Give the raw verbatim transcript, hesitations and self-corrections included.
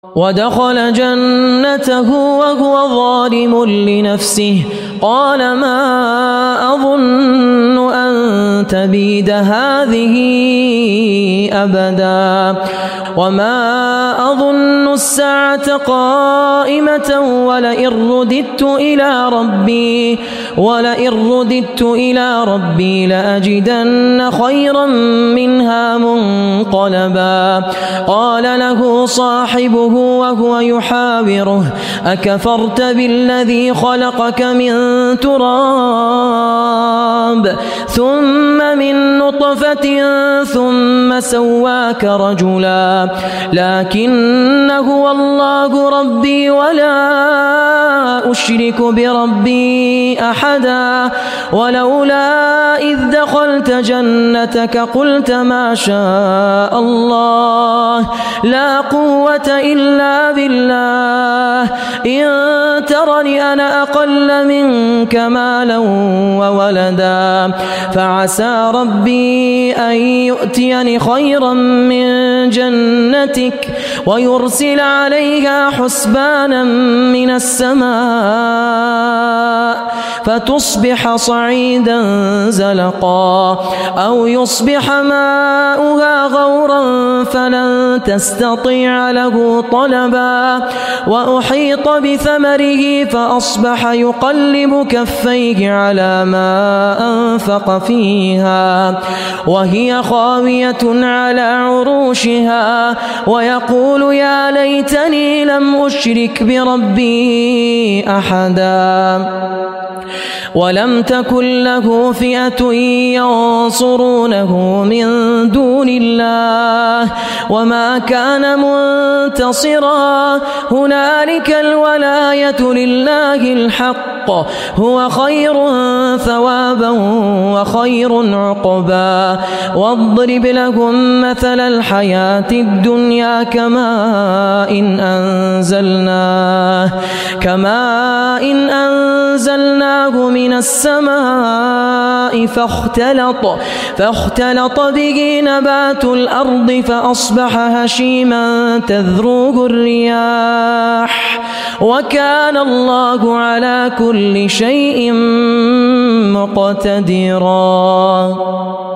ودخل جنته وهو ظالم لنفسه قال ما أظن أن تبيد هذه أبدا وما أظن الساعة قائمة ولئن رددت إلى ربي ولئن رددت إلى ربي لأجدن خيرا منها منقلبا قال له صاحبه وهو يحاوره أكفرت بالذي خلقك من تراب ثم من نطفة ثم سواك رجلا لكن هو الله ربي ولا أشرك بربي أحدا ولولا إذ دخلت جنتك قلت ما شاء الله لا قوة إلا بالله إن ترني أنا أقل منك مالا وولدا فعسى ربي أن يؤتيني خيرا من جنتك ويرسل عليها حسبانا من السماء فتصبح صعيدا زلقا أو يصبح ماؤها غورا فلن تستطيع له طلبا وأحيط بثمره فأصبح يقلب كفيه على ما أنفق فيها وهي خاوية على عروشها ويقول يا ليتني لم أشرك بربي أحدا ولم تكن له فئة ينصرونه من دون الله وما كان منتصرا هنالك الولاية لله الحق هو خير ثوابا وخير عقبا واضرب لهم مثل الحياة الدنيا كماء إن أنزلناه كماء إن أنزلناه من السماء فاختلط فاختلط به نبات الأرض فأصبح هشيما تذروه الرياح وكان الله على كل شيء مقتدرا.